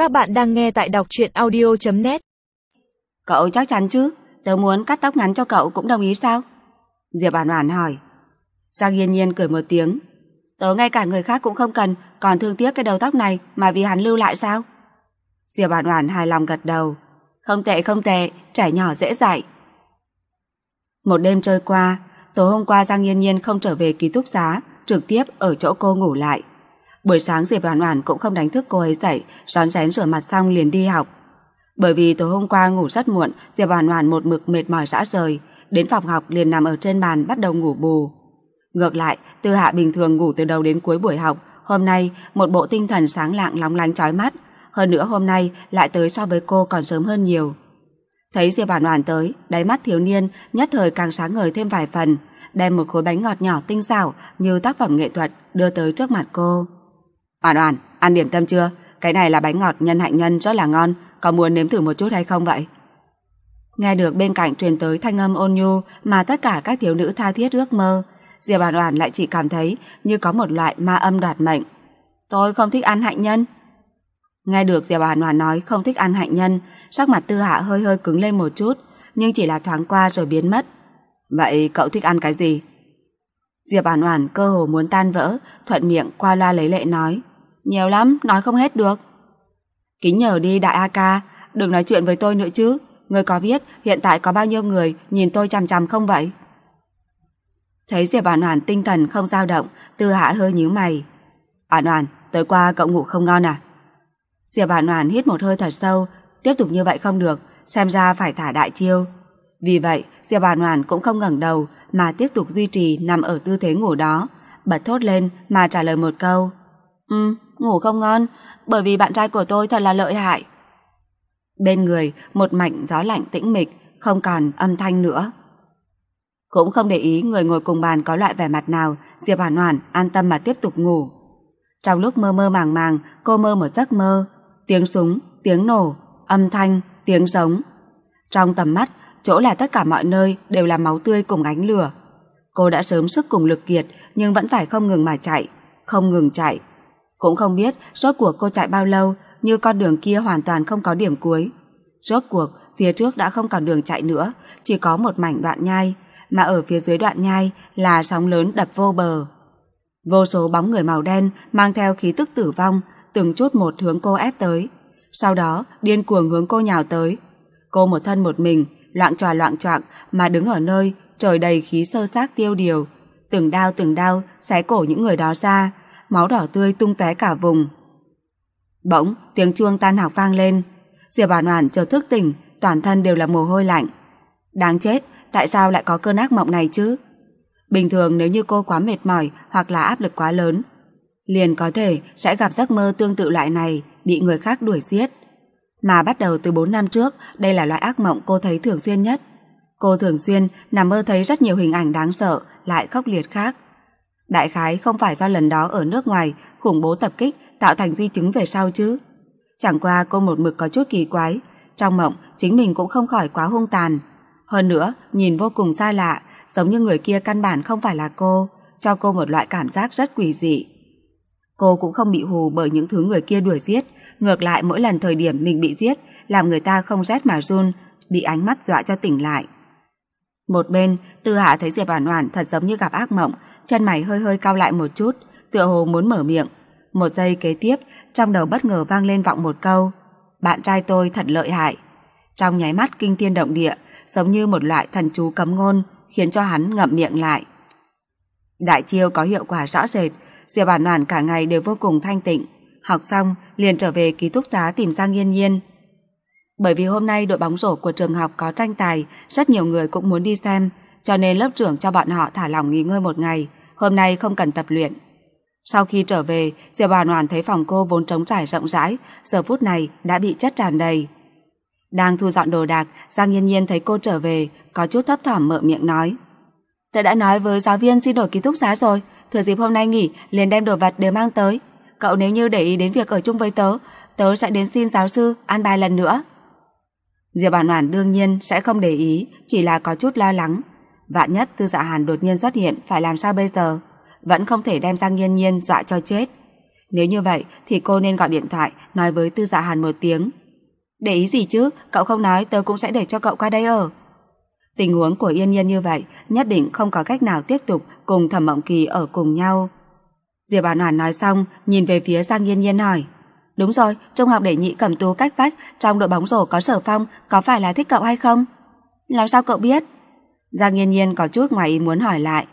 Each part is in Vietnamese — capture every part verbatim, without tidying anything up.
Các bạn đang nghe tại đọc truyện audio chấm net. Cậu chắc chắn chứ? Tớ muốn cắt tóc ngắn cho cậu cũng đồng ý sao? Diệp Oản Oản hỏi. Giang Nhiên Nhiên cười một tiếng. Tớ ngay cả người khác cũng không cần, còn thương tiếc cái đầu tóc này mà vì hắn lưu lại sao? Diệp Oản Oản hài lòng gật đầu. Không tệ không tệ, trẻ nhỏ dễ dạy. Một đêm trôi qua, tối hôm qua Giang Nhiên Nhiên không trở về ký túc xá, trực tiếp ở chỗ cô ngủ lại. Buổi sáng Diệp Oản Oản cũng không đánh thức cô ấy dậy, rón rén rửa mặt xong liền đi học. Bởi vì tối hôm qua ngủ rất muộn, Diệp Oản Oản một mực mệt mỏi rã rời, đến phòng học liền nằm ở trên bàn bắt đầu ngủ bù. Ngược lại, Tư Hạ bình thường ngủ từ đầu đến cuối buổi học, hôm nay một bộ tinh thần sáng lạng lóng lánh chói mắt, hơn nữa hôm nay lại tới so với cô còn sớm hơn nhiều. Thấy Diệp Oản Oản tới, đáy mắt thiếu niên nhất thời càng sáng ngời thêm vài phần, đem một khối bánh ngọt nhỏ tinh xảo như tác phẩm nghệ thuật đưa tới trước mặt cô. Oản Oản, ăn điểm tâm chưa? Cái này là bánh ngọt nhân hạnh nhân rất là ngon, có muốn nếm thử một chút hay không vậy? Nghe được bên cạnh truyền tới thanh âm ôn nhu mà tất cả các thiếu nữ tha thiết ước mơ, Diệp Oản Oản lại chỉ cảm thấy như có một loại ma âm đoạt mệnh. Tôi không thích ăn hạnh nhân. Nghe được Diệp Oản Oản nói không thích ăn hạnh nhân, sắc mặt Tư Hạ hơi hơi cứng lên một chút, nhưng chỉ là thoáng qua rồi biến mất. Vậy cậu thích ăn cái gì? Diệp Oản Oản cơ hồ muốn tan vỡ, thuận miệng qua loa lấy lệ nói. Nhiều lắm, nói không hết được. Kính nhờ đi đại A ca, đừng nói chuyện với tôi nữa chứ. Ngươi có biết hiện tại có bao nhiêu người nhìn tôi chằm chằm không vậy? Thấy Diệp Oản Oản tinh thần không dao động, Tư Hạ hơi nhíu mày. Oản Oản, tối qua cậu ngủ không ngon à? Diệp Oản Oản hít một hơi thật sâu, tiếp tục như vậy không được, xem ra phải thả đại chiêu. Vì vậy, Diệp Oản Oản cũng không ngẩng đầu mà tiếp tục duy trì nằm ở tư thế ngủ đó, bật thốt lên mà trả lời một câu. Ừ, ngủ không ngon, bởi vì bạn trai của tôi thật là lợi hại. Bên người, một mảnh gió lạnh tĩnh mịch, không còn âm thanh nữa. Cũng không để ý người ngồi cùng bàn có loại vẻ mặt nào, Diệp Oản Oản an tâm mà tiếp tục ngủ. Trong lúc mơ mơ màng màng, cô mơ một giấc mơ, tiếng súng, tiếng nổ, âm thanh, tiếng giống. Trong tầm mắt, chỗ là tất cả mọi nơi đều là máu tươi cùng ánh lửa. Cô đã sớm sức cùng lực kiệt nhưng vẫn phải không ngừng mà chạy, không ngừng chạy. Cũng không biết rốt cuộc cô chạy bao lâu, như con đường kia hoàn toàn không có điểm cuối. Rốt cuộc, phía trước đã không còn đường chạy nữa, chỉ có một mảnh đoạn nhai, mà ở phía dưới đoạn nhai là sóng lớn đập vô bờ. Vô số bóng người màu đen mang theo khí tức tử vong, từng chút một hướng cô ép tới. Sau đó, điên cuồng hướng cô nhào tới. Cô một thân một mình, loạng choạng loạng choạng mà đứng ở nơi trời đầy khí sơ xác tiêu điều, từng đao từng đao xé cổ những người đó ra, máu đỏ tươi tung tóe cả vùng. Bỗng tiếng chuông tan học vang lên, Diệp Oản Oản chợt thức tỉnh, toàn thân đều là mồ hôi lạnh. Đáng chết, tại sao lại có cơn ác mộng này chứ? Bình thường nếu như cô quá mệt mỏi hoặc là áp lực quá lớn, liền có thể sẽ gặp giấc mơ tương tự loại này, bị người khác đuổi giết. Mà bắt đầu từ bốn năm trước, đây là loại ác mộng cô thấy thường xuyên nhất. Cô thường xuyên nằm mơ thấy rất nhiều hình ảnh đáng sợ lại khốc liệt khác. Đại khái không phải do lần đó ở nước ngoài khủng bố tập kích tạo thành di chứng về sau chứ. Chẳng qua cô một mực có chút kỳ quái, trong mộng chính mình cũng không khỏi quá hung tàn. Hơn nữa, nhìn vô cùng xa lạ, giống như người kia căn bản không phải là cô, cho cô một loại cảm giác rất quỷ dị. Cô cũng không bị hù bởi những thứ người kia đuổi giết, ngược lại mỗi lần thời điểm mình bị giết, làm người ta không rét mà run, bị ánh mắt dọa cho tỉnh lại. Một bên, Tư Hạ thấy Diệp Oản Oản thật giống như gặp ác mộng, chân mày hơi hơi cau lại một chút, tựa hồ muốn mở miệng. Một giây kế tiếp, trong đầu bất ngờ vang lên vọng một câu, bạn trai tôi thật lợi hại. Trong nháy mắt kinh thiên động địa, giống như một loại thần chú cấm ngôn, khiến cho hắn ngậm miệng lại. Đại chiêu có hiệu quả rõ rệt, Diệp Oản Oản cả ngày đều vô cùng thanh tịnh, học xong liền trở về ký túc xá tìm Giang Nhiên Nhiên. Bởi vì hôm nay đội bóng rổ của trường học có tranh tài, rất nhiều người cũng muốn đi xem, cho nên lớp trưởng cho bọn họ thả lỏng nghỉ ngơi một ngày, hôm nay không cần tập luyện. Sau khi trở về, Diệp Oản Oản thấy phòng cô vốn trống trải rộng rãi, giờ phút này đã bị chất tràn đầy. Đang thu dọn đồ đạc, Giang Nhiên Nhiên thấy cô trở về, có chút thấp thỏm mở miệng nói. Tớ đã nói với giáo viên xin đổi ký túc xá rồi, thừa dịp hôm nay nghỉ liền đem đồ vật đều mang tới. Cậu nếu như để ý đến việc ở chung với tớ, tớ sẽ đến xin giáo sư an bài lần nữa. Diệp Oản Oản đương nhiên sẽ không để ý, chỉ là có chút lo lắng. Vạn nhất Tư Dạ Hàn đột nhiên xuất hiện phải làm sao bây giờ? Vẫn không thể đem Giang Nhiên Nhiên dọa cho chết. Nếu như vậy thì cô nên gọi điện thoại nói với Tư Dạ Hàn một tiếng. Để ý gì chứ, cậu không nói tớ cũng sẽ để cho cậu qua đây ở. Tình huống của Yên Nhiên như vậy nhất định không có cách nào tiếp tục cùng Thẩm Mộng Kỳ ở cùng nhau. Diệp Oản Oản nói xong, nhìn về phía Giang Yên Nhiên hỏi: Đúng rồi, trung học đệ nhị Cẩm Tú cách vách trong đội bóng rổ có Sở Phong, có phải là thích cậu hay không? Làm sao cậu biết? Giang Yên Nhiên có chút ngoài ý muốn hỏi lại.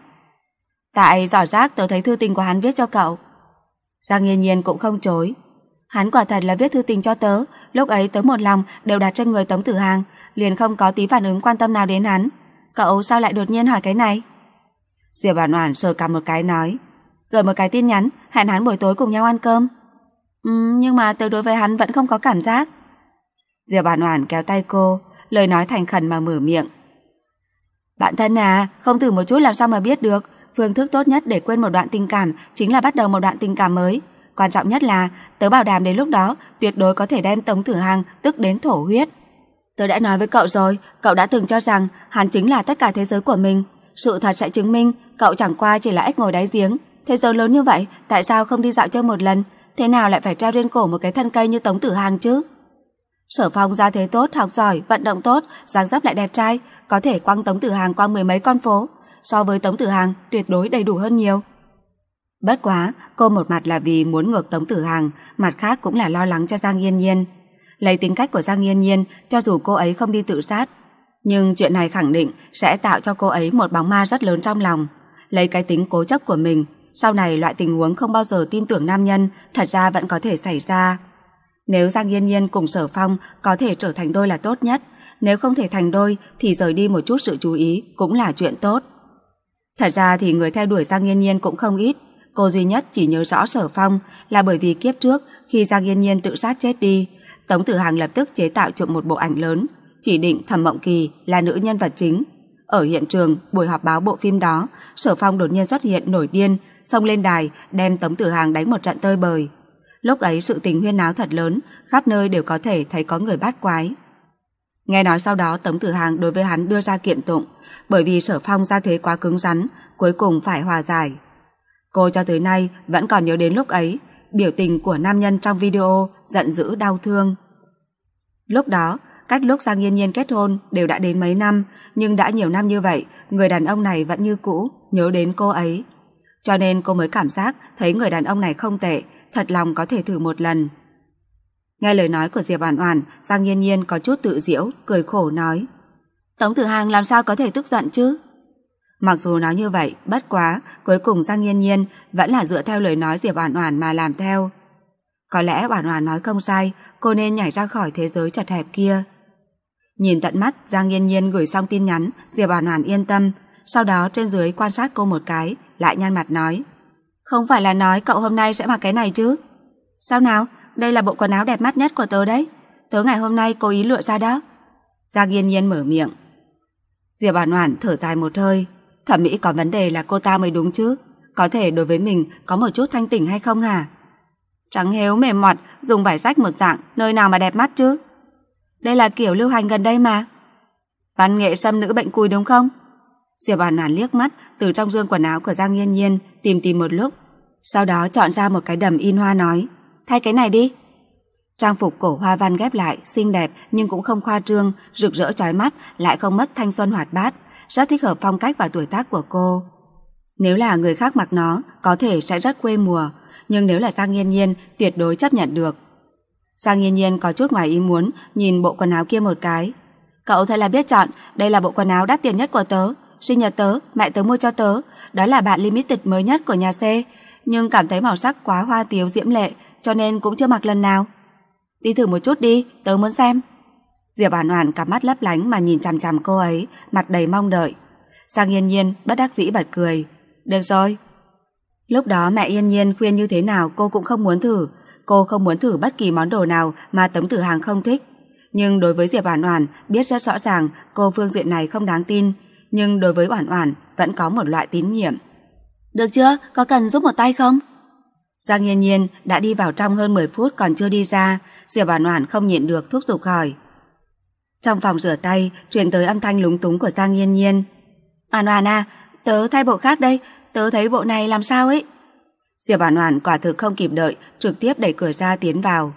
Tại giỏ rác tớ thấy thư tình của hắn viết cho cậu. Giang Yên Nhiên cũng không chối. Hắn quả thật là viết thư tình cho tớ, lúc ấy tớ một lòng đều đặt trên người Tống Tử Hàng, liền không có tí phản ứng quan tâm nào đến hắn. Cậu sao lại đột nhiên hỏi cái này? Diệp Oản Oản sờ cằm một cái nói: Gửi một cái tin nhắn, hẹn hắn buổi tối cùng nhau ăn cơm. Ừ, nhưng mà tớ đối với hắn vẫn không có cảm giác. Diệp Oản Oản kéo tay cô, lời nói thành khẩn mà mở miệng. Bạn thân à, không thử một chút làm sao mà biết được. Phương thức tốt nhất để quên một đoạn tình cảm chính là bắt đầu một đoạn tình cảm mới. Quan trọng nhất là tớ bảo đảm đến lúc đó tuyệt đối có thể đem Tống Tử Hàng tức đến thổ huyết. Tớ đã nói với cậu rồi, cậu đã từng cho rằng hắn chính là tất cả thế giới của mình. Sự thật sẽ chứng minh cậu chẳng qua chỉ là ếch ngồi đáy giếng. Thế giới lớn như vậy, tại sao không đi dạo chơi một lần? Thế nào lại phải treo trên cổ một cái thân cây như Tống Tử Hàng chứ? Sở Phong gia thế tốt, học giỏi, vận động tốt, dáng dấp lại đẹp trai, có thể quăng Tống Tử Hàng qua mười mấy con phố. So với Tống Tử Hàng tuyệt đối đầy đủ hơn nhiều. Bất quá, cô một mặt là vì muốn ngược Tống Tử Hàng, mặt khác cũng là lo lắng cho Giang Yên Nhiên. Lấy tính cách của Giang Yên Nhiên, cho dù cô ấy không đi tự sát, nhưng chuyện này khẳng định sẽ tạo cho cô ấy một bóng ma rất lớn trong lòng. Lấy cái tính cố chấp của mình, sau này loại tình huống không bao giờ tin tưởng nam nhân thật ra vẫn có thể xảy ra. Nếu Giang Yên Nhiên cùng Sở Phong có thể trở thành đôi là tốt nhất, nếu không thể thành đôi thì rời đi một chút sự chú ý cũng là chuyện tốt. Thật ra thì người theo đuổi Giang Yên Nhiên cũng không ít. Cô duy nhất chỉ nhớ rõ Sở Phong là bởi vì kiếp trước khi Giang Yên Nhiên tự sát chết đi, Tống Tử Hàng lập tức chế tạo chụp một bộ ảnh lớn, chỉ định Thẩm Mộng Kỳ là nữ nhân vật chính. Ở hiện trường buổi họp báo bộ phim đó, Sở Phong đột nhiên xuất hiện nổi điên, xông lên đài đem Tống Tử Hàng đánh một trận tơi bời. Lúc ấy sự tình huyên náo thật lớn, khắp nơi đều có thể thấy có người bắt quái. Nghe nói sau đó Tống Tử Hàng đối với hắn đưa ra kiện tụng, bởi vì Sở Phong ra thế quá cứng rắn, cuối cùng phải hòa giải. Cô cho tới nay vẫn còn nhớ đến lúc ấy, biểu tình của nam nhân trong video giận dữ đau thương. Lúc đó, cách lúc Giang Yên Nhiên kết hôn đều đã đến mấy năm, nhưng đã nhiều năm như vậy, người đàn ông này vẫn như cũ nhớ đến cô ấy. Cho nên cô mới cảm giác thấy người đàn ông này không tệ, thật lòng có thể thử một lần. Nghe lời nói của Diệp Oản Oản, Giang Yên Nhiên có chút tự giễu, cười khổ nói: Tống Tử Hàng làm sao có thể tức giận chứ? Mặc dù nói như vậy, bất quá, cuối cùng Giang Yên Nhiên vẫn là dựa theo lời nói Diệp Oản Oản mà làm theo. Có lẽ Oản Oản nói không sai, cô nên nhảy ra khỏi thế giới chật hẹp kia. Nhìn tận mắt Giang Yên Nhiên gửi xong tin nhắn, Diệp Oản Oản yên tâm, sau đó trên dưới quan sát cô một cái, lại nhăn mặt nói: Không phải là nói cậu hôm nay sẽ mặc cái này chứ? Sao nào, đây là bộ quần áo đẹp mắt nhất của tớ đấy. Tớ ngày hôm nay cố ý lựa ra đó. Giang Yên Nhiên mở miệng. Diệp Oản Oản thở dài một hơi, thẩm mỹ có vấn đề là cô ta mới đúng chứ, có thể đối với mình có một chút thanh tỉnh hay không hả? Trắng héo mềm mọt, dùng vải rách một dạng, nơi nào mà đẹp mắt chứ? Đây là kiểu lưu hành gần đây mà. Văn nghệ xâm nữ bệnh cùi đúng không? Diệp Oản Oản liếc mắt từ trong dương quần áo của Giang Yên Nhiên, tìm tìm một lúc, sau đó chọn ra một cái đầm in hoa nói: Thay cái này đi. Trang phục cổ hoa văn ghép lại, xinh đẹp nhưng cũng không khoa trương, rực rỡ chói mắt, lại không mất thanh xuân hoạt bát, rất thích hợp phong cách và tuổi tác của cô. Nếu là người khác mặc nó, có thể sẽ rất quê mùa, nhưng nếu là Giang Yên Nhiên, tuyệt đối chấp nhận được. Giang Yên Nhiên có chút ngoài ý muốn, nhìn bộ quần áo kia một cái. Cậu thật là biết chọn, đây là bộ quần áo đắt tiền nhất của tớ, sinh nhật tớ, mẹ tớ mua cho tớ, đó là bản limited mới nhất của nhà C, nhưng cảm thấy màu sắc quá hoa tiếu diễm lệ, cho nên cũng chưa mặc lần nào. Đi thử một chút đi, tớ muốn xem. Diệp Oản Oản cặp mắt lấp lánh mà nhìn chằm chằm cô ấy, mặt đầy mong đợi. Giang Yên Nhiên bất đắc dĩ bật cười. Được rồi. Lúc đó mẹ Yên Nhiên khuyên như thế nào cô cũng không muốn thử. Cô không muốn thử bất kỳ món đồ nào mà Tống Tử Hàng không thích. Nhưng đối với Diệp Oản Oản biết rất rõ ràng cô phương diện này không đáng tin, nhưng đối với Oản Oản vẫn có một loại tín nhiệm. Được chưa? Có cần giúp một tay không? Giang Yên Nhiên đã đi vào trong hơn mười phút còn chưa đi ra, Diệp Oản Oản không nhịn được thúc giục hỏi. Trong phòng rửa tay truyền tới âm thanh lúng túng của Giang Yên Nhiên. Oản Oản à, tớ thay bộ khác đây, tớ thấy bộ này làm sao ấy? Diệp Oản Oản quả thực không kịp đợi, trực tiếp đẩy cửa ra tiến vào.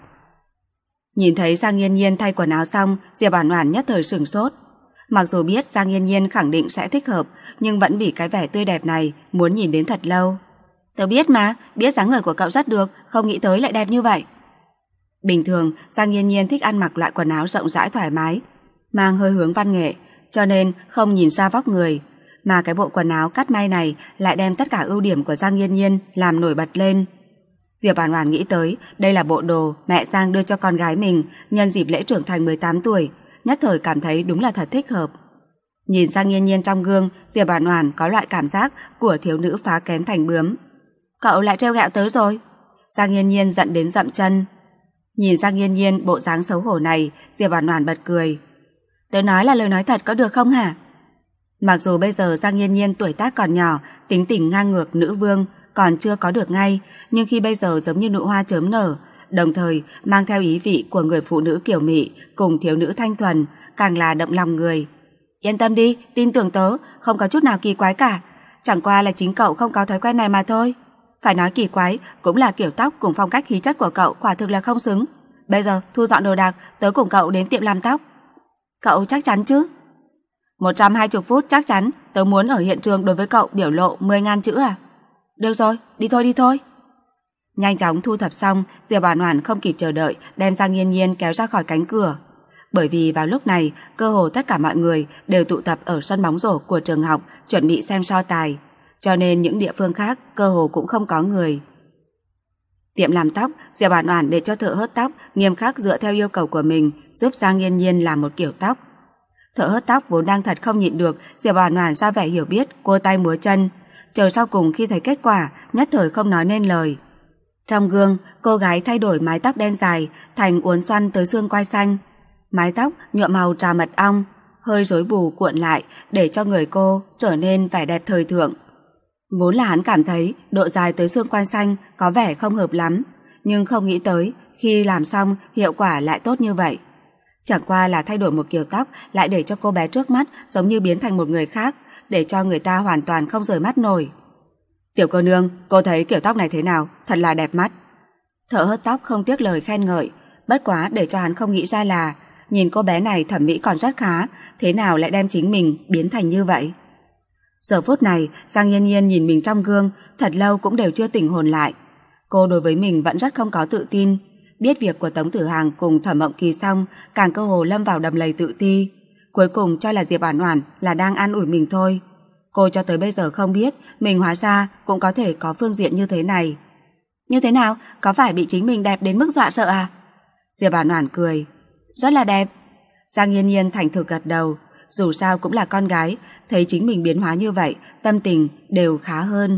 Nhìn thấy Giang Nhiên Nhiên thay quần áo xong, Diệp Oản Oản nhất thời sửng sốt. Mặc dù biết Giang Nhiên Nhiên khẳng định sẽ thích hợp, nhưng vẫn vì cái vẻ tươi đẹp này muốn nhìn đến thật lâu. Tớ biết mà, biết dáng người của cậu rất được, không nghĩ tới lại đẹp như vậy. Bình thường, Giang Nhiên Nhiên thích ăn mặc loại quần áo rộng rãi thoải mái, mang hơi hướng văn nghệ, cho nên không nhìn xa vóc người. Mà cái bộ quần áo cắt may này lại đem tất cả ưu điểm của Giang Nhiên Nhiên làm nổi bật lên. Diệp Oản Oản nghĩ tới, đây là bộ đồ mẹ Giang đưa cho con gái mình nhân dịp lễ trưởng thành mười tám tuổi, nhất thời cảm thấy đúng là thật thích hợp. Nhìn Giang Nhiên Nhiên trong gương, Diệp Oản Oản có loại cảm giác của thiếu nữ phá kén thành bướm. Cậu lại trêu ghẹo tớ rồi. Giang Nhiên Nhiên giận đến dậm chân. Nhìn Giang Nhiên Nhiên bộ dáng xấu hổ này, Diệp Oản Oản bật cười. Tớ nói là lời nói thật có được không hả? Mặc dù bây giờ Giang Nhiên Nhiên tuổi tác còn nhỏ, tính tình ngang ngược nữ vương, còn chưa có được ngay, nhưng khi bây giờ giống như nụ hoa chớm nở, đồng thời mang theo ý vị của người phụ nữ kiểu mị cùng thiếu nữ thanh thuần, càng là động lòng người. Yên tâm đi, tin tưởng tớ, không có chút nào kỳ quái cả, chẳng qua là chính cậu không có thói quen này mà thôi. Phải nói kỳ quái, cũng là kiểu tóc cùng phong cách khí chất của cậu quả thực là không xứng. Bây giờ thu dọn đồ đạc, tớ cùng cậu đến tiệm làm tóc. Cậu chắc chắn chứ? một trăm hai mươi phút chắc chắn, tớ muốn ở hiện trường đối với cậu biểu lộ mười ngàn chữ à? Được rồi, đi thôi đi thôi. Nhanh chóng thu thập xong, Diệp Oản Oản không kịp chờ đợi đem Giang Nhiên Nhiên kéo ra khỏi cánh cửa. Bởi vì vào lúc này, cơ hồ tất cả mọi người đều tụ tập ở sân bóng rổ của trường học chuẩn bị xem so tài, cho nên những địa phương khác cơ hồ cũng không có người. Tiệm làm tóc, Diệp Oản Oản để cho thợ hớt tóc nghiêm khắc dựa theo yêu cầu của mình giúp Giang Nhiên Nhiên làm một kiểu tóc. Thợ hớt tóc vốn đang thật không nhịn được, Diệp Oản Oản ra vẻ hiểu biết, cua tay múa chân. Chờ sau cùng khi thấy kết quả, nhất thời không nói nên lời. Trong gương, cô gái thay đổi mái tóc đen dài thành uốn xoăn tới xương quai xanh. Mái tóc nhuộm màu trà mật ong, hơi rối bù cuộn lại để cho người cô trở nên vẻ đẹp thời thượng. Vốn là hắn cảm thấy độ dài tới xương quai xanh có vẻ không hợp lắm, nhưng không nghĩ tới khi làm xong hiệu quả lại tốt như vậy. Chẳng qua là thay đổi một kiểu tóc lại để cho cô bé trước mắt giống như biến thành một người khác, để cho người ta hoàn toàn không rời mắt nổi. Tiểu cô nương, cô thấy kiểu tóc này thế nào? Thật là đẹp mắt. Thợ hớt tóc không tiếc lời khen ngợi, bất quá để cho hắn không nghĩ ra là nhìn cô bé này thẩm mỹ còn rất khá, thế nào lại đem chính mình biến thành như vậy. Giờ phút này, Giang Nhiên Nhiên nhìn mình trong gương, thật lâu cũng đều chưa tỉnh hồn lại. Cô đối với mình vẫn rất không có tự tin, biết việc của Tống Tử Hàng cùng Thẩm Mộng Kỳ xong, càng cơ hồ lâm vào đầm lầy tự ti. Cuối cùng cho là Diệp Oản Oản là đang an ủi mình thôi. Cô cho tới bây giờ không biết mình hóa ra cũng có thể có phương diện như thế này. Như thế nào? Có phải bị chính mình đẹp đến mức dọa sợ à? Diệp Oản Oản cười. Rất là đẹp. Giang Nhiên Nhiên thành thực gật đầu. Dù sao cũng là con gái, thấy chính mình biến hóa như vậy, tâm tình đều khá hơn.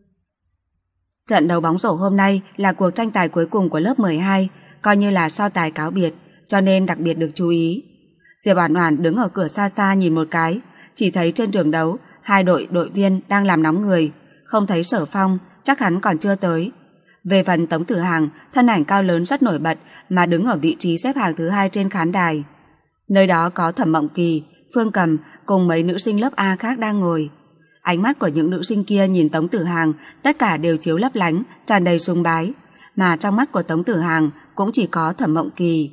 Trận đấu bóng rổ hôm nay là cuộc tranh tài cuối cùng của lớp mười hai, coi như là so tài cáo biệt, cho nên đặc biệt được chú ý. Diệp Oản Oản đứng ở cửa xa xa nhìn một cái, chỉ thấy trên trường đấu hai đội đội viên đang làm nóng người, không thấy Sở Phong, chắc hắn còn chưa tới. Về phần Tống Tử Hàng, thân ảnh cao lớn rất nổi bật mà đứng ở vị trí xếp hàng thứ hai trên khán đài. Nơi đó có Thẩm Mộng Kỳ, Phương Cầm cùng mấy nữ sinh lớp A khác đang ngồi. Ánh mắt của những nữ sinh kia nhìn Tống Tử Hàng tất cả đều chiếu lấp lánh, tràn đầy sùng bái, mà trong mắt của Tống Tử Hàng cũng chỉ có Thẩm Mộng Kỳ.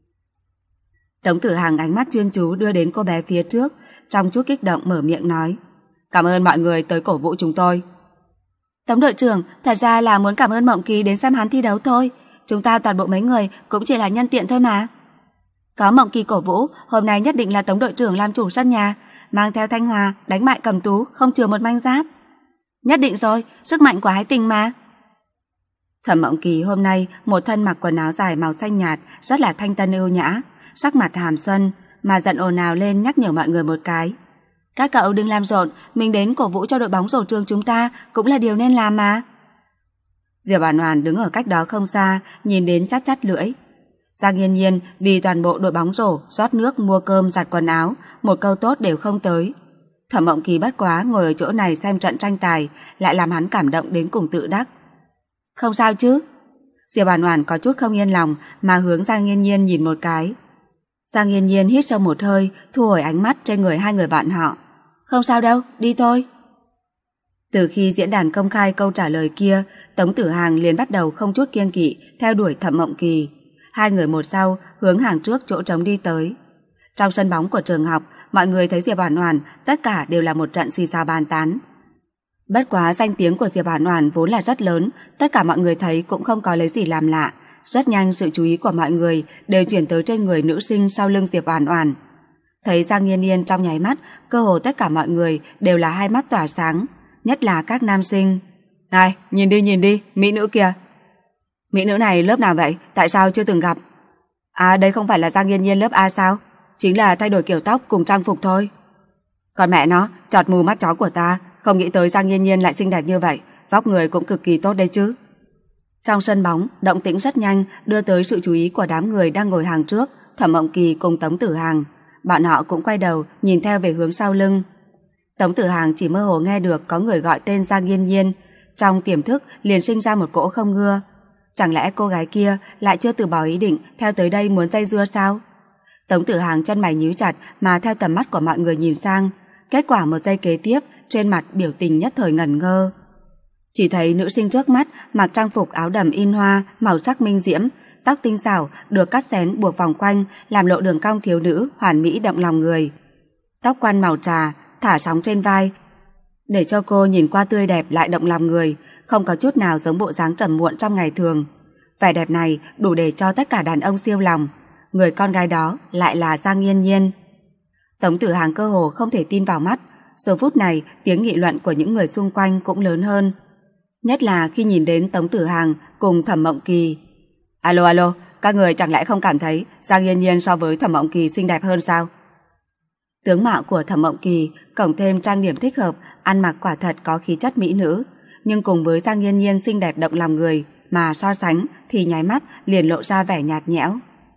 Tống Tử Hàng ánh mắt chuyên chú đưa đến cô bé phía trước, trong chút kích động mở miệng nói: Cảm ơn mọi người tới cổ vũ chúng tôi. Tống đội trưởng, thật ra là muốn cảm ơn Mộng Kỳ đến xem hắn thi đấu thôi. Chúng ta toàn bộ mấy người cũng chỉ là nhân tiện thôi mà. Có Mộng Kỳ cổ vũ, hôm nay nhất định là Tống đội trưởng làm chủ sân nhà, mang theo Thanh Hòa đánh bại Cầm Tú, không chừa một manh giáp. Nhất định rồi, sức mạnh của ái tình mà. Thẩm Mộng Kỳ hôm nay một thân mặc quần áo dài màu xanh nhạt, rất là thanh tân ưu nhã, sắc mặt hàm xuân, mà giận ồn ào lên nhắc nhở mọi người một cái. Các cậu đừng làm rộn, mình đến cổ vũ cho đội bóng rổ trường chúng ta cũng là điều nên làm mà. Diệp Oản Oản đứng ở cách đó không xa, nhìn đến chát chát lưỡi. Giang Nhiên Nhiên vì toàn bộ đội bóng rổ rót nước, mua cơm, giặt quần áo, một câu tốt đều không tới. Thẩm Mộng Kỳ bất quá ngồi ở chỗ này xem trận tranh tài, lại làm hắn cảm động đến cùng tự đắc. Không sao chứ? Diệp Oản Oản có chút không yên lòng mà hướng Giang Nhiên Nhiên nhìn một cái. Giang Nhiên Nhiên hít sâu một hơi, thu hồi ánh mắt trên người hai người bạn họ. Không sao đâu, đi thôi. Từ khi diễn đàn công khai câu trả lời kia, Tống Tử Hàng liền bắt đầu không chút kiêng kỵ theo đuổi Thẩm Mộng Kỳ. Hai người một sau hướng hàng trước chỗ trống đi tới. Trong sân bóng của trường học, mọi người thấy Diệp Oản Oản, tất cả đều là một trận xì xào bàn tán. Bất quá danh tiếng của Diệp Oản Oản vốn là rất lớn, tất cả mọi người thấy cũng không có lấy gì làm lạ. Rất nhanh sự chú ý của mọi người đều chuyển tới trên người nữ sinh sau lưng Diệp Oản Oản. Thấy Giang Nghiên Nhiên trong nháy mắt, cơ hồ tất cả mọi người đều là hai mắt tỏa sáng, nhất là các nam sinh. Này, nhìn đi nhìn đi, mỹ nữ kìa. Mỹ nữ này lớp nào vậy? Tại sao chưa từng gặp? À, đây không phải là Giang Nghiên Nhiên lớp A sao? Chính là thay đổi kiểu tóc cùng trang phục thôi. Còn mẹ nó, chọt mù mắt chó của ta, không nghĩ tới Giang Nghiên Nhiên lại xinh đẹp như vậy, vóc người cũng cực kỳ tốt đấy chứ. Trong sân bóng, động tĩnh rất nhanh đưa tới sự chú ý của đám người đang ngồi hàng trước, Thẩm Mộng Kỳ cùng Tống Tử Hàng. Bọn họ cũng quay đầu nhìn theo về hướng sau lưng. Tống Tử Hàng chỉ mơ hồ nghe được có người gọi tên Giang Nghiên Nhiên, trong tiềm thức liền sinh ra một cỗ không ưa. Chẳng lẽ cô gái kia lại chưa từ bỏ ý định theo tới đây muốn dây dưa sao? Tống Tử Hàng chân mày nhíu chặt mà theo tầm mắt của mọi người nhìn sang, kết quả một giây kế tiếp trên mặt biểu tình nhất thời ngẩn ngơ. Chỉ thấy nữ sinh trước mắt mặc trang phục áo đầm in hoa màu sắc minh diễm, tóc tinh xảo được cắt xén buộc vòng quanh làm lộ đường cong thiếu nữ hoàn mỹ động lòng người. Tóc quăn màu trà thả sóng trên vai để cho cô nhìn qua tươi đẹp lại động lòng người, không có chút nào giống bộ dáng trầm muộn trong ngày thường. Vẻ đẹp này đủ để cho tất cả đàn ông siêu lòng. Người con gái đó lại là Giang Nghiên Nhiên. Tống Tử Hàng cơ hồ không thể tin vào mắt. Giờ phút này tiếng nghị luận của những người xung quanh cũng lớn hơn, nhất là khi nhìn đến Tống Tử Hàng cùng Thẩm Mộng Kỳ. Alo alo, các người chẳng lẽ không cảm thấy Giang Nghiên Nhiên so với Thẩm Mộng Kỳ xinh đẹp hơn sao? Tướng mạo của Thẩm Mộng Kỳ cộng thêm trang điểm thích hợp, ăn mặc quả thật có khí chất mỹ nữ, nhưng cùng với Giang Nghiên Nhiên xinh đẹp động lòng người mà so sánh thì nháy mắt liền lộ ra vẻ nhạt nhẽo.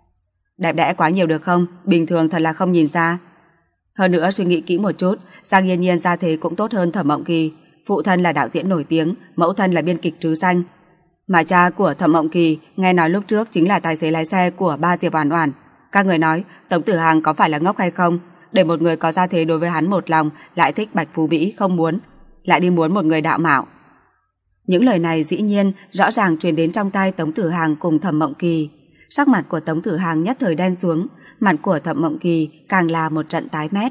Đẹp đẽ quá nhiều được không? Bình thường thật là không nhìn ra. Hơn nữa suy nghĩ kỹ một chút, Giang Nghiên Nhiên ra thế cũng tốt hơn Thẩm Mộng Kỳ. Phụ thân là đạo diễn nổi tiếng, mẫu thân là biên kịch trứ danh. Mà cha của Thẩm Mộng Kỳ nghe nói lúc trước chính là tài xế lái xe của ba Diệp Oản Oản. Các người nói Tống Tử Hàng có phải là ngốc hay không? Để một người có gia thế đối với hắn một lòng lại thích bạch phú mỹ không muốn, lại đi muốn một người đạo mạo. Những lời này dĩ nhiên rõ ràng truyền đến trong tai Tống Tử Hàng cùng Thẩm Mộng Kỳ. Sắc mặt của Tống Tử Hàng nhất thời đen xuống, mặt của Thẩm Mộng Kỳ càng là một trận tái mét.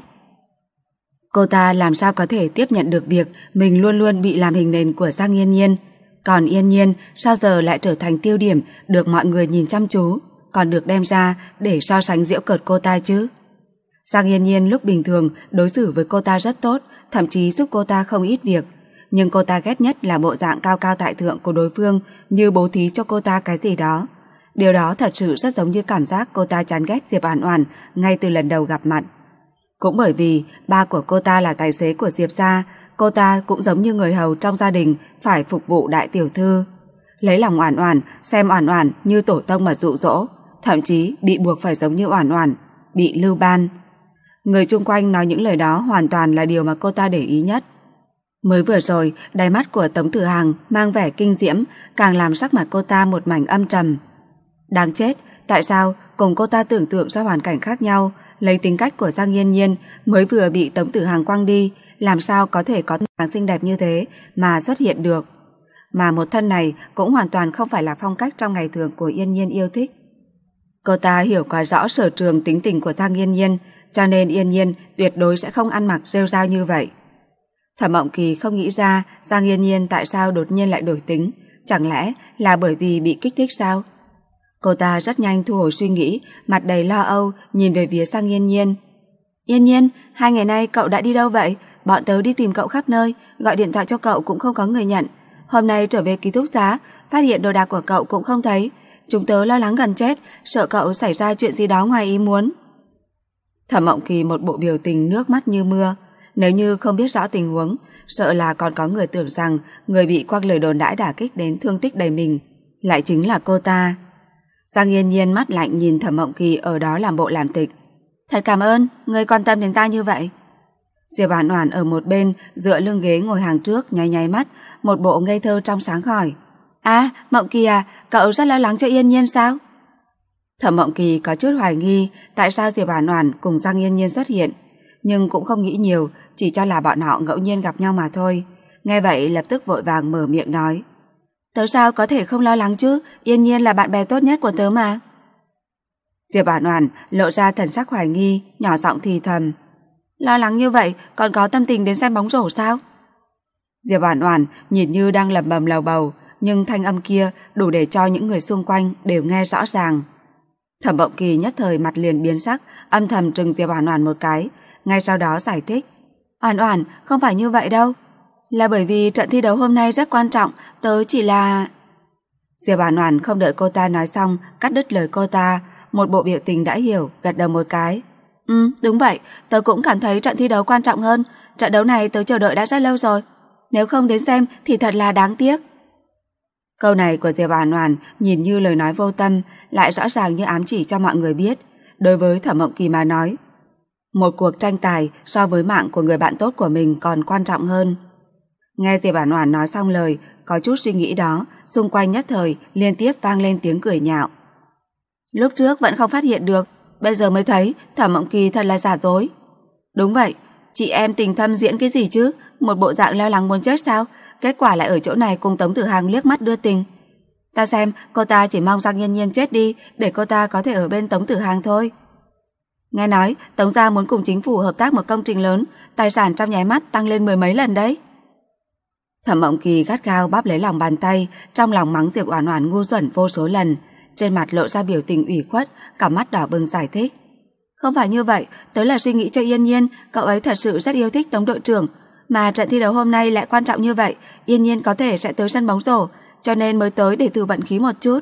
Cô ta làm sao có thể tiếp nhận được việc mình luôn luôn bị làm hình nền của Giang Nghiên Nhiên. Còn Yên Nhiên sao giờ lại trở thành tiêu điểm được mọi người nhìn chăm chú, còn được đem ra để so sánh giễu cợt cô ta chứ? Giang Nghiên Nhiên lúc bình thường đối xử với cô ta rất tốt, thậm chí giúp cô ta không ít việc. Nhưng cô ta ghét nhất là bộ dạng cao cao tại thượng của đối phương, như bố thí cho cô ta cái gì đó. Điều đó thật sự rất giống như cảm giác cô ta chán ghét Diệp Oản Oản ngay từ lần đầu gặp mặt. Cũng bởi vì ba của cô ta là tài xế của Diệp gia, cô ta cũng giống như người hầu trong gia đình phải phục vụ đại tiểu thư. Lấy lòng Oản Oản, xem Oản Oản như tổ tông mà dụ dỗ, thậm chí bị buộc phải giống như Oản Oản, bị lưu ban. Người chung quanh nói những lời đó hoàn toàn là điều mà cô ta để ý nhất. Mới vừa rồi, đáy mắt của Tống Tử Hàng mang vẻ kinh diễm, càng làm sắc mặt cô ta một mảnh âm trầm. Đáng chết, tại sao cùng cô ta tưởng tượng ra hoàn cảnh khác nhau, lấy tính cách của Giang Nghiên Nhiên mới vừa bị Tống Tử Hàng quăng đi, làm sao có thể có nàng xinh đẹp như thế mà xuất hiện được. Mà một thân này cũng hoàn toàn không phải là phong cách trong ngày thường của Yên Nhiên yêu thích. Cô ta hiểu quá rõ sở trường tính tình của Giang Nghiên Nhiên, cho nên Yên Nhiên tuyệt đối sẽ không ăn mặc rêu rao như vậy. Thẩm Mộng Kỳ không nghĩ ra Giang Nghiên Nhiên tại sao đột nhiên lại đổi tính, chẳng lẽ là bởi vì bị kích thích sao? Cô ta rất nhanh thu hồi suy nghĩ, mặt đầy lo âu nhìn về phía Giang Nghiên Nhiên. Yên Nhiên, hai ngày nay cậu đã đi đâu vậy? Bọn tớ đi tìm cậu khắp nơi, gọi điện thoại cho cậu cũng không có người nhận. Hôm nay trở về ký túc xá, phát hiện đồ đạc của cậu cũng không thấy. Chúng tớ lo lắng gần chết, sợ cậu xảy ra chuyện gì đó ngoài ý muốn. Thẩm Mộng Kỳ một bộ biểu tình nước mắt như mưa. Nếu như không biết rõ tình huống, sợ là còn có người tưởng rằng người bị quăng lời đồn đãi đả kích đến thương tích đầy mình lại chính là cô ta. Giang Nghiên Nhiên mắt lạnh nhìn Thẩm Mộng Kỳ ở đó làm bộ làm tịch. Thật cảm ơn, người quan tâm đến ta như vậy. Diệp Oản Oản ở một bên dựa lưng ghế ngồi hàng trước nháy nháy mắt, một bộ ngây thơ trong sáng hỏi. À, Mộng Kỳ à, cậu rất lo lắng cho Yên Nhiên sao? Thẩm Mộng Kỳ có chút hoài nghi tại sao Diệp Oản Oản cùng Giang Nghiên Nhiên xuất hiện, nhưng cũng không nghĩ nhiều, chỉ cho là bọn họ ngẫu nhiên gặp nhau mà thôi. Nghe vậy lập tức vội vàng mở miệng nói. Tớ sao có thể không lo lắng chứ, Yên Nhiên là bạn bè tốt nhất của tớ mà. Diệp Oản Oản lộ ra thần sắc hoài nghi, nhỏ giọng thì thầm. Lo lắng như vậy còn có tâm tình đến xem bóng rổ sao? Diệp Oản Oản nhìn như đang lẩm bẩm lầu bầu, nhưng thanh âm kia đủ để cho những người xung quanh đều nghe rõ ràng. Thẩm Mộng Kỳ nhất thời mặt liền biến sắc, âm thầm trừng Diệp Oản Oản một cái, ngay sau đó giải thích. Oản Oản, không phải như vậy đâu. Là bởi vì trận thi đấu hôm nay rất quan trọng, tớ chỉ là... Diệp Oản Oản không đợi cô ta nói xong, cắt đứt lời cô ta, một bộ biểu tình đã hiểu, gật đầu một cái. Ừ, đúng vậy, tớ cũng cảm thấy trận thi đấu quan trọng hơn, trận đấu này tớ chờ đợi đã rất lâu rồi. Nếu không đến xem thì thật là đáng tiếc. Câu này của Diệp Oản Oản nhìn như lời nói vô tâm, lại rõ ràng như ám chỉ cho mọi người biết, đối với Thẩm Mộng Kỳ mà nói, một cuộc tranh tài so với mạng của người bạn tốt của mình còn quan trọng hơn. Nghe Diệp Oản Oản nói xong lời, có chút suy nghĩ đó, xung quanh nhất thời liên tiếp vang lên tiếng cười nhạo. Lúc trước vẫn không phát hiện được, bây giờ mới thấy Thẩm Mộng Kỳ thật là giả dối. Đúng vậy, chị em tình thâm diễn cái gì chứ, một bộ dạng lo lắng muốn chết sao, kết quả lại ở chỗ này cùng Tống Tử Hằng liếc mắt đưa tình. Ta xem cô ta chỉ mong Giang Nhiên Nhiên chết đi để cô ta có thể ở bên Tống Tử Hằng thôi. Nghe nói Tống gia muốn cùng chính phủ hợp tác một công trình lớn, tài sản trong nháy mắt tăng lên mười mấy lần đấy. Thẩm Mộng Kỳ gắt gao bóp lấy lòng bàn tay, trong lòng mắng Diệp Oản Oản ngu xuẩn vô số lần, trên mặt lộ ra biểu tình ủy khuất, cả mắt đỏ bừng giải thích. Không phải như vậy, tớ là suy nghĩ cho Yên Nhiên, cậu ấy thật sự rất yêu thích Tống đội trưởng, mà trận thi đấu hôm nay lại quan trọng như vậy, Yên Nhiên có thể sẽ tới sân bóng rổ, cho nên mới tới để thử vận khí một chút.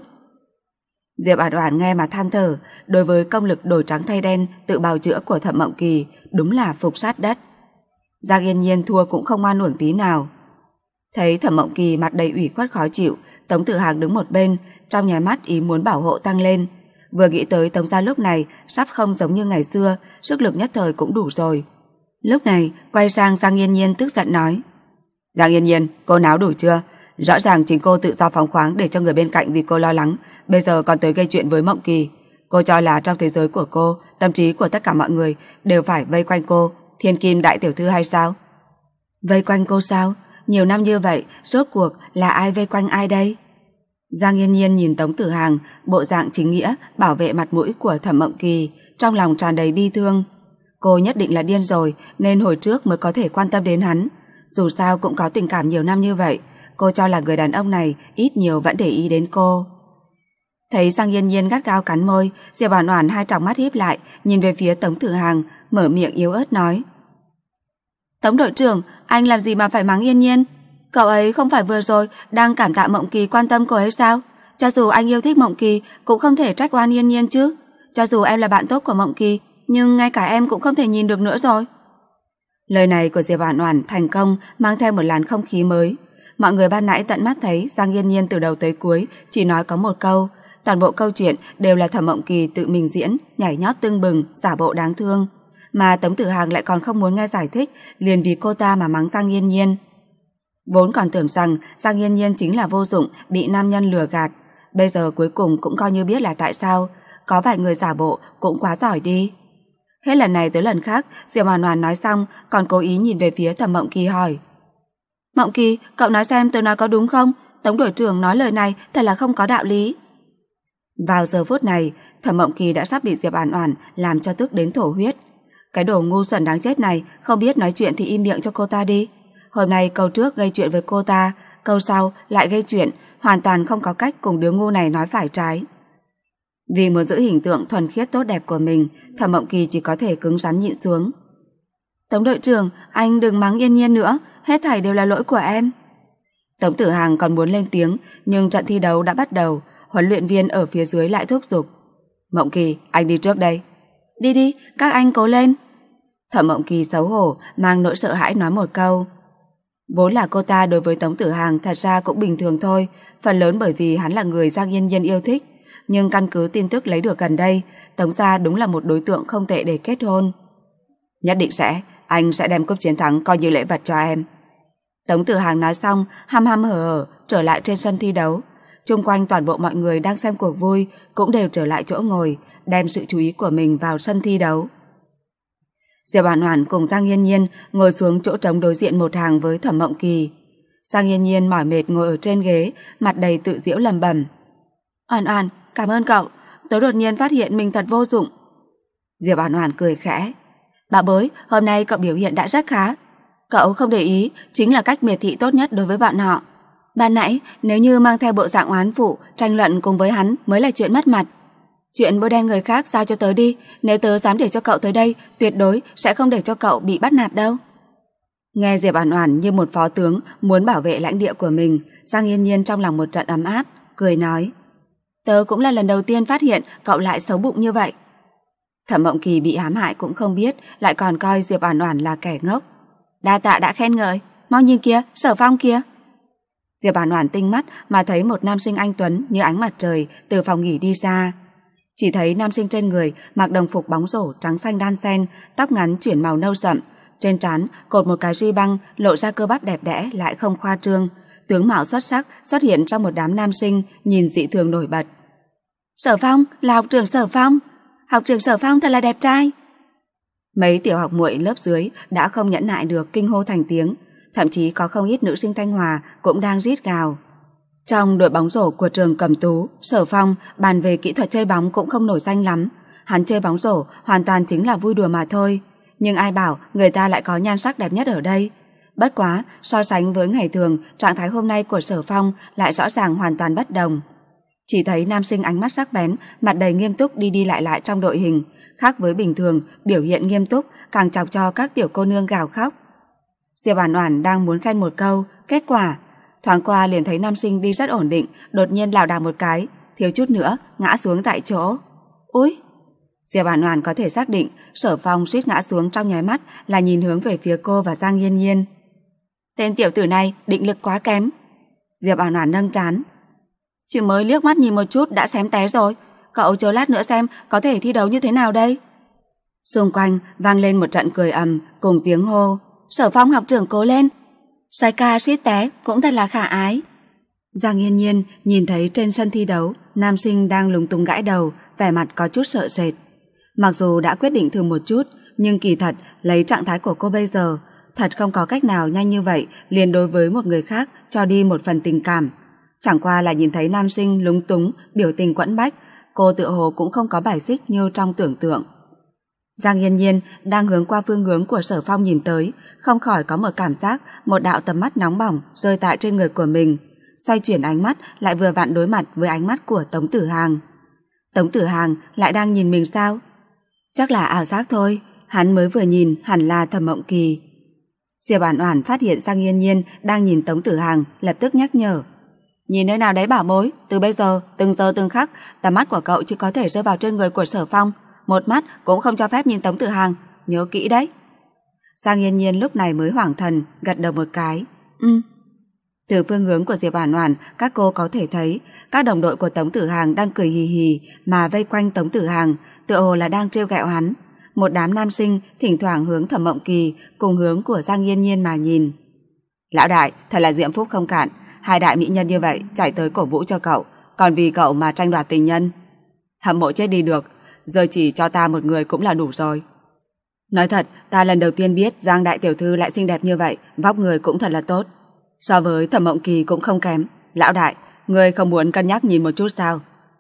Diệp Oản Oản nghe mà than thở, đối với công lực đổi trắng thay đen tự bào chữa của Thẩm Mộng Kỳ, đúng là phục sát đất. Giang Yên Nhiên thua cũng không oan uổng tí nào. Thấy Thẩm Mộng Kỳ mặt đầy ủy khuất khó chịu, Tống Tử Hằng đứng một bên, trong nháy mắt ý muốn bảo hộ tăng lên. Vừa nghĩ tới Tống gia lúc này sắp không giống như ngày xưa, sức lực nhất thời cũng đủ rồi. Lúc này quay sang Giang Yên Nhiên tức giận nói. Giang Yên Nhiên, cô náo đủ chưa? Rõ ràng chính cô tự do phóng khoáng để cho người bên cạnh vì cô lo lắng, bây giờ còn tới gây chuyện với Mộng Kỳ. Cô cho là trong thế giới của cô, tâm trí của tất cả mọi người đều phải vây quanh cô, thiên kim đại tiểu thư hay sao? Vây quanh cô sao? Nhiều năm như vậy, rốt cuộc là ai vây quanh ai đây? Giang Yên Nhiên nhìn Tống Tử Hằng, bộ dạng chính nghĩa, bảo vệ mặt mũi của Thẩm Mộng Kỳ, trong lòng tràn đầy bi thương. Cô nhất định là điên rồi, nên hồi trước mới có thể quan tâm đến hắn. Dù sao cũng có tình cảm nhiều năm như vậy, cô cho là người đàn ông này ít nhiều vẫn để ý đến cô. Thấy Giang Yên Nhiên gắt gao cắn môi, Diệp Oản Oản hai tròng mắt híp lại, nhìn về phía Tống Tử Hằng, mở miệng yếu ớt nói. Tống đội trưởng, anh làm gì mà phải mắng Yên Nhiên? Cậu ấy không phải vừa rồi đang cảm tạ Mộng Kỳ quan tâm cô ấy sao? Cho dù anh yêu thích Mộng Kỳ cũng không thể trách oan Yên Nhiên chứ. Cho dù em là bạn tốt của Mộng Kỳ, nhưng ngay cả em cũng không thể nhìn được nữa rồi. Lời này của Diệp Oản Oản thành công mang theo một làn không khí mới. Mọi người ban nãy tận mắt thấy Giang Yên Nhiên từ đầu tới cuối chỉ nói có một câu, toàn bộ câu chuyện đều là Thẩm Mộng Kỳ tự mình diễn, nhảy nhót tưng bừng, giả bộ đáng thương. Mà Tống Tử Hằng lại còn không muốn nghe giải thích, liền vì cô ta mà mắng Giang Yên Nhiên. Vốn còn tưởng rằng Giang Yên Nhiên chính là vô dụng, bị nam nhân lừa gạt. Bây giờ cuối cùng cũng coi như biết là tại sao. Có vài người giả bộ cũng quá giỏi đi. Hết lần này tới lần khác, Diệp Oản Oản nói xong còn cố ý nhìn về phía Thẩm Mộng Kỳ hỏi. Mộng Kỳ, cậu nói xem tôi nói có đúng không? Tống đội trưởng nói lời này thật là không có đạo lý. Vào giờ phút này, Thẩm Mộng Kỳ đã sắp bị Diệp Oản Oản làm cho tức đến thổ huyết. Cái đồ ngu xuẩn đáng chết này, không biết nói chuyện thì im miệng cho cô ta đi. Hôm nay câu trước gây chuyện với cô ta, câu sau lại gây chuyện, hoàn toàn không có cách cùng đứa ngu này nói phải trái. Vì muốn giữ hình tượng thuần khiết tốt đẹp của mình, Thẩm Mộng Kỳ chỉ có thể cứng rắn nhịn xuống. Tống đội trưởng, anh đừng mắng Yên Nhiên nữa, hết thảy đều là lỗi của em. Tống Tử Hằng còn muốn lên tiếng, nhưng trận thi đấu đã bắt đầu, huấn luyện viên ở phía dưới lại thúc giục. Mộng Kỳ, anh đi trước đây. Đi đi, các anh cố lên. Thẩm Mộng Kỳ xấu hổ, mang nỗi sợ hãi nói một câu. Vốn là cô ta đối với Tống Tử Hằng thật ra cũng bình thường thôi, phần lớn bởi vì hắn là người Giang Yên Nhiên yêu thích. Nhưng căn cứ tin tức lấy được gần đây, Tống gia đúng là một đối tượng không tệ để kết hôn. Nhất định sẽ, anh sẽ đem cúp chiến thắng coi như lễ vật cho em. Tống Tử Hằng nói xong, hăm hăm hở hở trở lại trên sân thi đấu. Chung quanh toàn bộ mọi người đang xem cuộc vui cũng đều trở lại chỗ ngồi, đem sự chú ý của mình vào sân thi đấu. Diệp Oản Oản cùng Giang Yên Nhiên ngồi xuống chỗ trống đối diện một hàng với Thẩm Mộng Kỳ. Giang Yên Nhiên mỏi mệt ngồi ở trên ghế, mặt đầy tự giễu lẩm bẩm. Oản Oản, cảm ơn cậu, tớ đột nhiên phát hiện mình thật vô dụng. Diệp Oản Oản cười khẽ. Bảo bối, hôm nay cậu biểu hiện đã rất khá. Cậu không để ý, chính là cách miệt thị tốt nhất đối với bọn họ. Ban nãy, nếu như mang theo bộ dạng oán phụ, tranh luận cùng với hắn mới là chuyện mất mặt. Chuyện bôi đen người khác giao cho tớ đi, nếu tớ dám để cho cậu tới đây, tuyệt đối sẽ không để cho cậu bị bắt nạt đâu. Nghe Diệp Oản Oản như một phó tướng muốn bảo vệ lãnh địa của mình, Giang Yên Nhiên trong lòng một trận ấm áp, cười nói. Tớ cũng là lần đầu tiên phát hiện cậu lại xấu bụng như vậy. Thẩm Mộng Kỳ bị hãm hại cũng không biết, lại còn coi Diệp Oản Oản là kẻ ngốc. Đa tạ đã khen ngợi, mau nhìn kìa, Sở Phong kìa. Diệp Oản Oản tinh mắt mà thấy một nam sinh anh tuấn như ánh mặt trời từ phòng nghỉ đi ra. Chỉ thấy nam sinh trên người mặc đồng phục bóng rổ trắng xanh đan xen, tóc ngắn chuyển màu nâu sậm, trên trán cột một cái ri băng lộ ra cơ bắp đẹp đẽ lại không khoa trương, tướng mạo xuất sắc xuất hiện trong một đám nam sinh nhìn dị thường nổi bật. Sở Phong là học trưởng Sở Phong, học trưởng Sở Phong thật là đẹp trai. Mấy tiểu học muội lớp dưới đã không nhẫn nại được kinh hô thành tiếng, thậm chí có không ít nữ sinh Thanh Hòa cũng đang rít gào. Trong đội bóng rổ của trường Cẩm Tú, Sở Phong bàn về kỹ thuật chơi bóng cũng không nổi danh lắm. Hắn chơi bóng rổ hoàn toàn chính là vui đùa mà thôi. Nhưng ai bảo người ta lại có nhan sắc đẹp nhất ở đây. Bất quá, so sánh với ngày thường, trạng thái hôm nay của Sở Phong lại rõ ràng hoàn toàn bất đồng. Chỉ thấy nam sinh ánh mắt sắc bén, mặt đầy nghiêm túc đi đi lại lại trong đội hình. Khác với bình thường, biểu hiện nghiêm túc càng chọc cho các tiểu cô nương gào khóc. Diệp Oản Oản đang muốn khen một câu, kết quả thoáng qua liền thấy nam sinh đi rất ổn định, đột nhiên lảo đảo một cái, thiếu chút nữa ngã xuống tại chỗ. Úi! Diệp Oản Oản có thể xác định Sở Phong suýt ngã xuống trong nháy mắt là nhìn hướng về phía cô và Giang Yên Nhiên. Tên tiểu tử này định lực quá kém. Diệp Oản Oản nâng trán. Chỉ mới liếc mắt nhìn một chút đã xém té rồi, cậu chờ lát nữa xem có thể thi đấu như thế nào đây. Xung quanh vang lên một trận cười ầm cùng tiếng hô. Sở Phong học trưởng cố lên. Sai ca suýt té cũng thật là khả ái. Giang Yên Nhiên nhìn thấy trên sân thi đấu nam sinh đang lúng túng gãi đầu, vẻ mặt có chút sợ sệt. Mặc dù đã quyết định thử một chút, nhưng kỳ thật lấy trạng thái của cô bây giờ, thật không có cách nào nhanh như vậy liền đối với một người khác cho đi một phần tình cảm. Chẳng qua là nhìn thấy nam sinh lúng túng, biểu tình quẫn bách, cô tựa hồ cũng không có bài xích như trong tưởng tượng. Giang Yên Nhiên đang hướng qua phương hướng của Sở Phong nhìn tới, không khỏi có một cảm giác một đạo tầm mắt nóng bỏng rơi tại trên người của mình. Xoay chuyển ánh mắt lại vừa vặn đối mặt với ánh mắt của Tống Tử Hàng. Tống Tử Hàng lại đang nhìn mình sao? Chắc là ảo giác thôi, hắn mới vừa nhìn hẳn là Thẩm Mộng Kỳ. Diệp Oản Oản phát hiện Giang Yên Nhiên đang nhìn Tống Tử Hàng, lập tức nhắc nhở. Nhìn nơi nào đấy bảo bối, từ bây giờ, từng giờ từng khắc, tầm mắt của cậu chỉ có thể rơi vào trên người của Sở Phong, một mắt cũng không cho phép nhìn Tống Tử Hàng, nhớ kỹ đấy. Giang Yên Nhiên lúc này mới hoảng thần, gật đầu một cái. Ừ. Từ phương hướng của Diệp Oản Oản, các cô có thể thấy các đồng đội của Tống Tử Hàng đang cười hì hì mà vây quanh Tống Tử Hàng, tựa hồ là đang trêu ghẹo hắn. Một đám nam sinh thỉnh thoảng hướng Thẩm Mộng Kỳ cùng hướng của Giang Yên Nhiên mà nhìn. Lão đại, thật là diễm phúc không cạn, hai đại mỹ nhân như vậy chạy tới cổ vũ cho cậu, còn vì cậu mà tranh đoạt tình nhân. Hâm mộ chết đi được, giờ chỉ cho ta một người cũng là đủ rồi. Nói thật, ta lần đầu tiên biết Giang đại tiểu thư lại xinh đẹp như vậy, vóc người cũng thật là tốt. So với Thẩm Mộng Kỳ cũng không kém. Lão đại, ngươi không muốn cân nhắc nhìn một chút sao?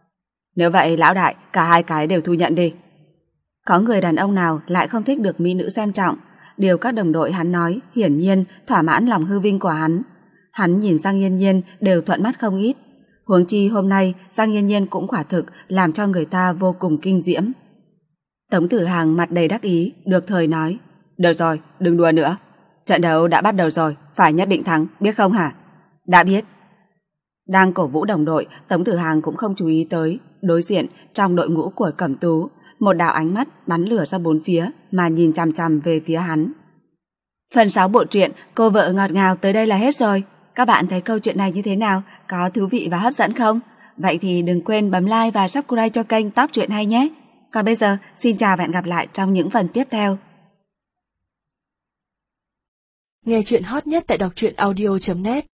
Nếu vậy lão đại, cả hai cái đều thu nhận đi. Có người đàn ông nào lại không thích được mỹ nữ xem trọng? Điều các đồng đội hắn nói hiển nhiên thỏa mãn lòng hư vinh của hắn. Hắn nhìn Giang Yên Nhiên đều thuận mắt không ít. Huống chi hôm nay Giang Yên Nhiên cũng quả thực làm cho người ta vô cùng kinh diễm. Tống Tử Hàng mặt đầy đắc ý, được thời nói. Được rồi, đừng đùa nữa. Trận đấu đã bắt đầu rồi, phải nhất định thắng, biết không hả? Đã biết. Đang cổ vũ đồng đội, Tống Tử Hàng cũng không chú ý tới. Đối diện trong đội ngũ của Cẩm Tú, một đạo ánh mắt bắn lửa ra bốn phía mà nhìn chằm chằm về phía hắn. Phần sáu bộ truyện Cô vợ ngọt ngào tới đây là hết rồi. Các bạn thấy câu chuyện này như thế nào? Có thú vị và hấp dẫn không? Vậy thì đừng quên bấm like và subscribe cho kênh Top Truyện Hay nhé. Còn bây giờ, xin chào và hẹn gặp lại trong những phần tiếp theo. Nghe chuyện hot nhất tại đọc truyện audio chấm net.